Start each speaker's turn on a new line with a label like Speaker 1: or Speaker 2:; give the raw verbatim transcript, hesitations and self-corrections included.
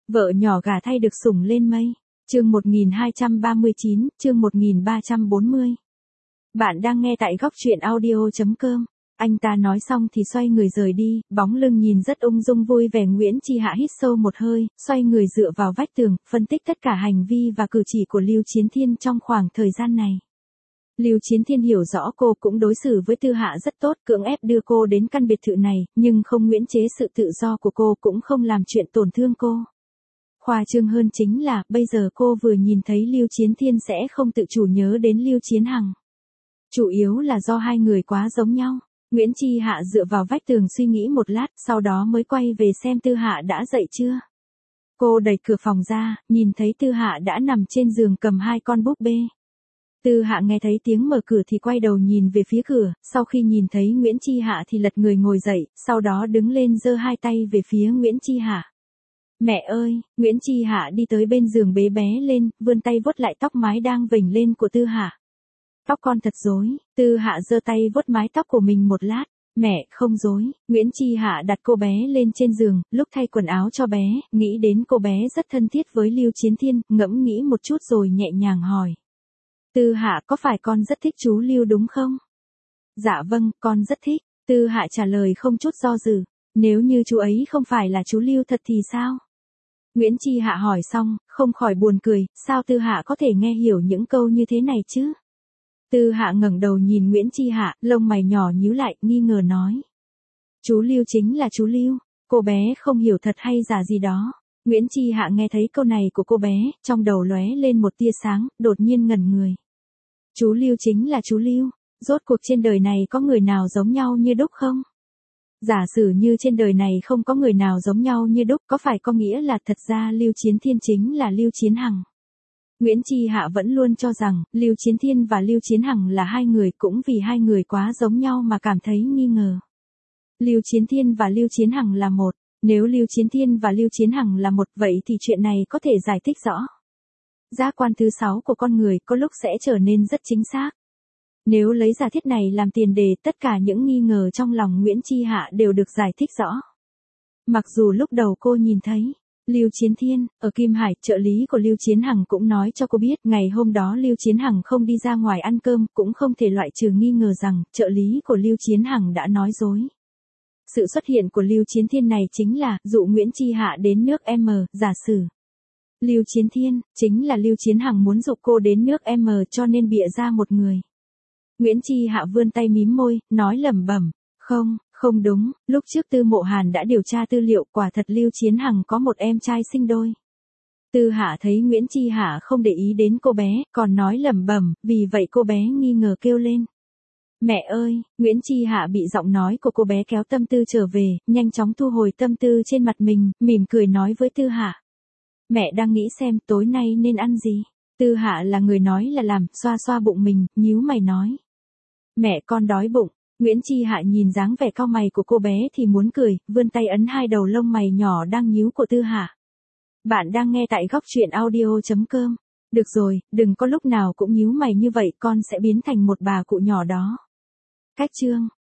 Speaker 1: Vợ nhỏ gả thay được sủng lên mây. Chương một nghìn hai trăm ba mươi chín, chương một nghìn ba trăm bốn mươi. Bạn đang nghe tại góc truyện audio chấm com. Anh ta nói xong thì xoay người rời đi, bóng lưng nhìn rất ung dung vui vẻ. Nguyễn Chi Hạ hít sâu một hơi, xoay người dựa vào vách tường, phân tích tất cả hành vi và cử chỉ của Lưu Chiến Thiên trong khoảng thời gian này. Lưu Chiến Thiên hiểu rõ cô cũng đối xử với Tư Hạ rất tốt, cưỡng ép đưa cô đến căn biệt thự này, nhưng không nguyễn chế sự tự do của cô, cũng không làm chuyện tổn thương cô. Khoa trương hơn chính là, bây giờ cô vừa nhìn thấy Lưu Chiến Thiên sẽ không tự chủ nhớ đến Lưu Chiến Hằng. Chủ yếu là do hai người quá giống nhau. Nguyễn Chi Hạ dựa vào vách tường suy nghĩ một lát, sau đó mới quay về xem Tư Hạ đã dậy chưa. Cô đẩy cửa phòng ra, nhìn thấy Tư Hạ đã nằm trên giường cầm hai con búp bê. Tư Hạ nghe thấy tiếng mở cửa thì quay đầu nhìn về phía cửa, sau khi nhìn thấy Nguyễn Chi Hạ thì lật người ngồi dậy, sau đó đứng lên giơ hai tay về phía Nguyễn Chi Hạ. Mẹ ơi, Nguyễn Chi Hạ đi tới bên giường bế bé lên, vươn tay vuốt lại tóc mái đang vểnh lên của Tư Hạ. Tóc con thật rối. Tư Hạ giơ tay vuốt mái tóc của mình một lát. Mẹ, không rối. Nguyễn Chi Hạ đặt cô bé lên trên giường, lúc thay quần áo cho bé, nghĩ đến cô bé rất thân thiết với Lưu Chiến Thiên, ngẫm nghĩ một chút rồi nhẹ nhàng hỏi. Tư Hạ, có phải con rất thích chú Lưu đúng không? Dạ vâng, con rất thích. Tư Hạ trả lời không chút do dự. Nếu như chú ấy không phải là chú Lưu thật thì sao? Nguyễn Chi Hạ hỏi xong, không khỏi buồn cười, sao Tư Hạ có thể nghe hiểu những câu như thế này chứ? Tư Hạ ngẩng đầu nhìn Nguyễn Chi Hạ, lông mày nhỏ nhíu lại, nghi ngờ nói. Chú Lưu chính là chú Lưu, cô bé không hiểu thật hay giả gì đó. Nguyễn Chi Hạ nghe thấy câu này của cô bé, trong đầu lóe lên một tia sáng, đột nhiên ngẩn người. Chú Lưu chính là chú Lưu, rốt cuộc trên đời này có người nào giống nhau như đúc không? Giả sử như trên đời này không có người nào giống nhau như đúc, có phải có nghĩa là thật ra Lưu Chiến Thiên chính là Lưu Chiến Hằng? Nguyễn Chi Hạ vẫn luôn cho rằng, Lưu Chiến Thiên và Lưu Chiến Hằng là hai người, cũng vì hai người quá giống nhau mà cảm thấy nghi ngờ. Lưu Chiến Thiên và Lưu Chiến Hằng là một, nếu Lưu Chiến Thiên và Lưu Chiến Hằng là một, vậy thì chuyện này có thể giải thích rõ. Giác quan thứ sáu của con người có lúc sẽ trở nên rất chính xác. Nếu lấy giả thiết này làm tiền đề, tất cả những nghi ngờ trong lòng Nguyễn Chi Hạ đều được giải thích rõ. Mặc dù lúc đầu cô nhìn thấy, Lưu Chiến Thiên, ở Kim Hải, trợ lý của Lưu Chiến Hằng cũng nói cho cô biết, ngày hôm đó Lưu Chiến Hằng không đi ra ngoài ăn cơm, cũng không thể loại trừ nghi ngờ rằng, trợ lý của Lưu Chiến Hằng đã nói dối. Sự xuất hiện của Lưu Chiến Thiên này chính là, dụ Nguyễn Chi Hạ đến nước M, giả sử. Lưu Chiến Thiên, chính là Lưu Chiến Hằng muốn dụ cô đến nước M cho nên bịa ra một người. Nguyễn Chi Hạ vươn tay mím môi, nói lẩm bẩm, không, không đúng, lúc trước Tư Mộ Hàn đã điều tra tư liệu, quả thật Lưu Chiến Hằng có một em trai sinh đôi. Tư Hạ thấy Nguyễn Chi Hạ không để ý đến cô bé, còn nói lẩm bẩm, vì vậy cô bé nghi ngờ kêu lên. Mẹ ơi, Nguyễn Chi Hạ bị giọng nói của cô bé kéo tâm tư trở về, nhanh chóng thu hồi tâm tư trên mặt mình, mỉm cười nói với Tư Hạ. Mẹ đang nghĩ xem tối nay nên ăn gì. Tư Hạ là người nói là làm, xoa xoa bụng mình, nhíu mày nói. Mẹ con đói bụng. Nguyễn Chi Hạ nhìn dáng vẻ cau mày của cô bé thì muốn cười, vươn tay ấn hai đầu lông mày nhỏ đang nhíu của Tư Hạ. Bạn đang nghe tại góc truyện audio chấm com. Được rồi, đừng có lúc nào cũng nhíu mày như vậy, con sẽ biến thành một bà cụ nhỏ đó. Cách chương.